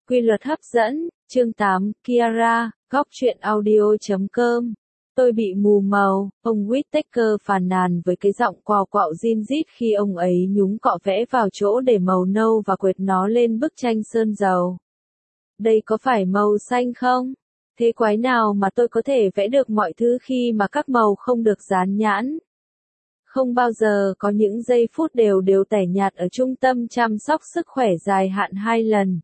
Quy luật hấp dẫn, chương 8, Kiara, góc truyện audio.com. Tôi bị mù màu, ông Whittaker phàn nàn với cái giọng quào quạo rin rít khi ông ấy nhúng cọ vẽ vào chỗ để màu nâu và quệt nó lên bức tranh sơn dầu. Đây có phải màu xanh không? Thế quái nào mà tôi có thể vẽ được mọi thứ khi mà các màu không được dán nhãn? Không bao giờ có những giây phút đều tẻ nhạt ở trung tâm chăm sóc sức khỏe dài hạn 2 lần.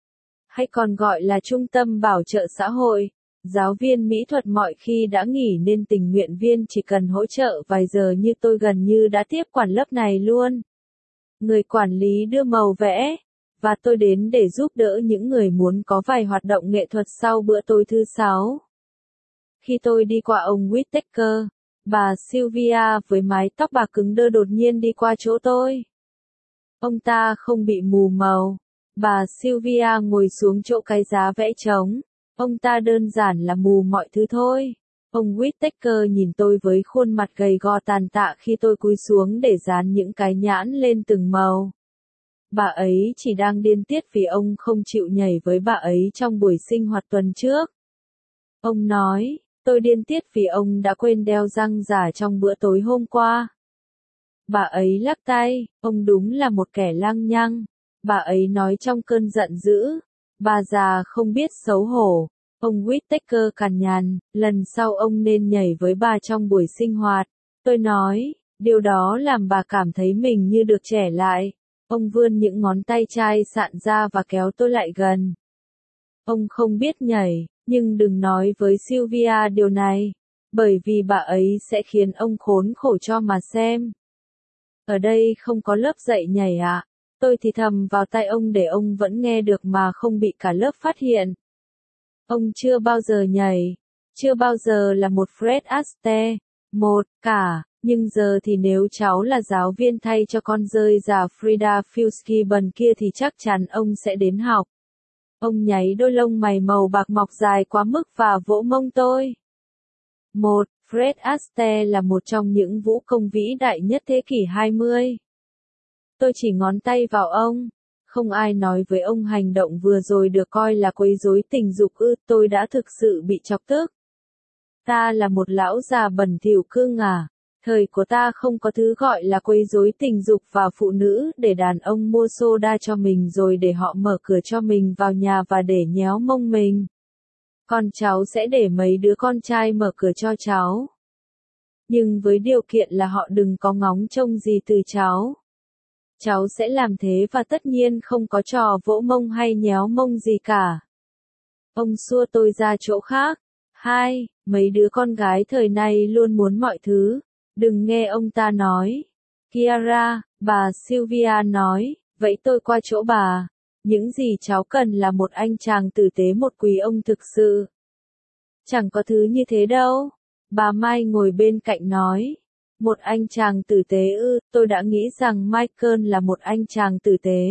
Hay còn gọi là trung tâm bảo trợ xã hội. Giáo viên mỹ thuật mọi khi đã nghỉ nên tình nguyện viên chỉ cần hỗ trợ vài giờ như tôi gần như đã tiếp quản lớp này luôn. Người quản lý đưa màu vẽ, và tôi đến để giúp đỡ những người muốn có vài hoạt động nghệ thuật sau bữa tối thứ 6. Khi tôi đi qua ông Whittaker, bà Sylvia với mái tóc bạc cứng đơ đột nhiên đi qua chỗ tôi. Ông ta không bị mù màu. Bà Sylvia ngồi xuống chỗ cái giá vẽ trống. Ông ta đơn giản là mù mọi thứ thôi. Ông Whittaker nhìn tôi với khuôn mặt gầy gò tàn tạ khi tôi cúi xuống để dán những cái nhãn lên từng màu. Bà ấy chỉ đang điên tiết vì ông không chịu nhảy với bà ấy trong buổi sinh hoạt tuần trước. Ông nói, tôi điên tiết vì ông đã quên đeo răng giả trong bữa tối hôm qua. Bà ấy lắc tay, ông đúng là một kẻ lăng nhăng. Bà ấy nói trong cơn giận dữ. Bà già không biết xấu hổ. Ông Whittaker cằn nhằn, lần sau ông nên nhảy với bà trong buổi sinh hoạt. Tôi nói, điều đó làm bà cảm thấy mình như được trẻ lại. Ông vươn những ngón tay chai sạn ra và kéo tôi lại gần. Ông không biết nhảy, nhưng đừng nói với Sylvia điều này, bởi vì bà ấy sẽ khiến ông khốn khổ cho mà xem. Ở đây không có lớp dạy nhảy ạ. Tôi thì thầm vào tai ông để ông vẫn nghe được mà không bị cả lớp phát hiện. Ông chưa bao giờ nhảy, chưa bao giờ là một Fred Astaire, cả, nhưng giờ thì nếu cháu là giáo viên thay cho con dơi già Frida Fitzgibbon kia thì chắc chắn ông sẽ đến học. Ông nháy đôi lông mày màu bạc mọc dài quá mức và vỗ mông tôi. Fred Astaire là một trong những vũ công vĩ đại nhất thế kỷ 20. Tôi chỉ ngón tay vào ông. Không ai nói với ông hành động vừa rồi được coi là quấy rối tình dục ư? Tôi đã thực sự bị chọc tức. Ta là một lão già bẩn thỉu cương à? Thời của ta không có thứ gọi là quấy rối tình dục và phụ nữ để đàn ông mua soda cho mình rồi để họ mở cửa cho mình vào nhà và để nhéo mông mình. Còn cháu sẽ để mấy đứa con trai mở cửa cho cháu. Nhưng với điều kiện là họ đừng có ngóng trông gì từ cháu. Cháu sẽ làm thế và tất nhiên không có trò vỗ mông hay nhéo mông gì cả. Ông xua tôi ra chỗ khác. Mấy đứa con gái thời nay luôn muốn mọi thứ. Đừng nghe ông ta nói. Kiara, bà Sylvia nói, vậy tôi qua chỗ bà. Những gì cháu cần là một anh chàng tử tế, một quý ông thực sự. Chẳng có thứ như thế đâu. Bà Mai ngồi bên cạnh nói. Một anh chàng tử tế ư? Tôi đã nghĩ rằng Michael là một anh chàng tử tế.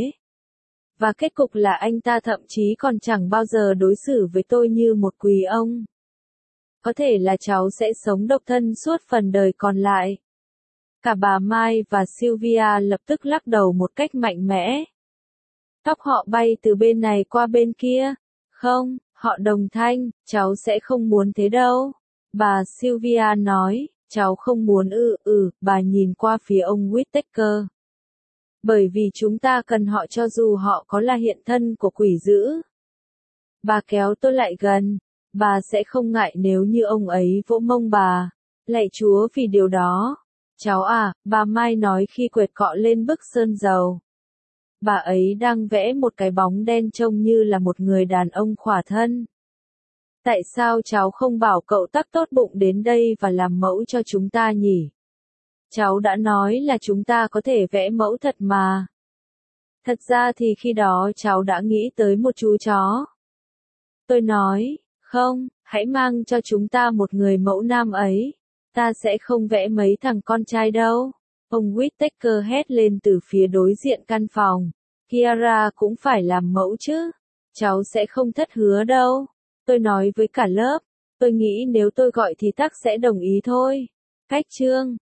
Và kết cục là anh ta thậm chí còn chẳng bao giờ đối xử với tôi như một quý ông. Có thể là cháu sẽ sống độc thân suốt phần đời còn lại. Cả bà Mai và Sylvia lập tức lắc đầu một cách mạnh mẽ. Tóc họ bay từ bên này qua bên kia. Không, họ đồng thanh, cháu sẽ không muốn thế đâu. Bà Sylvia nói. Cháu không muốn bà nhìn qua phía ông Whittaker. Bởi vì chúng ta cần họ cho dù họ có là hiện thân của quỷ dữ. Bà kéo tôi lại gần. Bà sẽ không ngại nếu như ông ấy vỗ mông bà. Lạy Chúa vì điều đó. Cháu à, bà Mai nói khi quệt cọ lên bức sơn dầu. Bà ấy đang vẽ một cái bóng đen trông như là một người đàn ông khỏa thân. Tại sao cháu không bảo cậu tắc tốt bụng đến đây và làm mẫu cho chúng ta nhỉ? Cháu đã nói là chúng ta có thể vẽ mẫu thật mà. Thật ra thì khi đó cháu đã nghĩ tới một chú chó. Tôi nói, không, hãy mang cho chúng ta một người mẫu nam ấy. Ta sẽ không vẽ mấy thằng con trai đâu. Ông Whittaker hét lên từ phía đối diện căn phòng. Kiara cũng phải làm mẫu chứ. Cháu sẽ không thất hứa đâu. Tôi nói với cả lớp, tôi nghĩ nếu tôi gọi thì tắc sẽ đồng ý thôi. Cách chương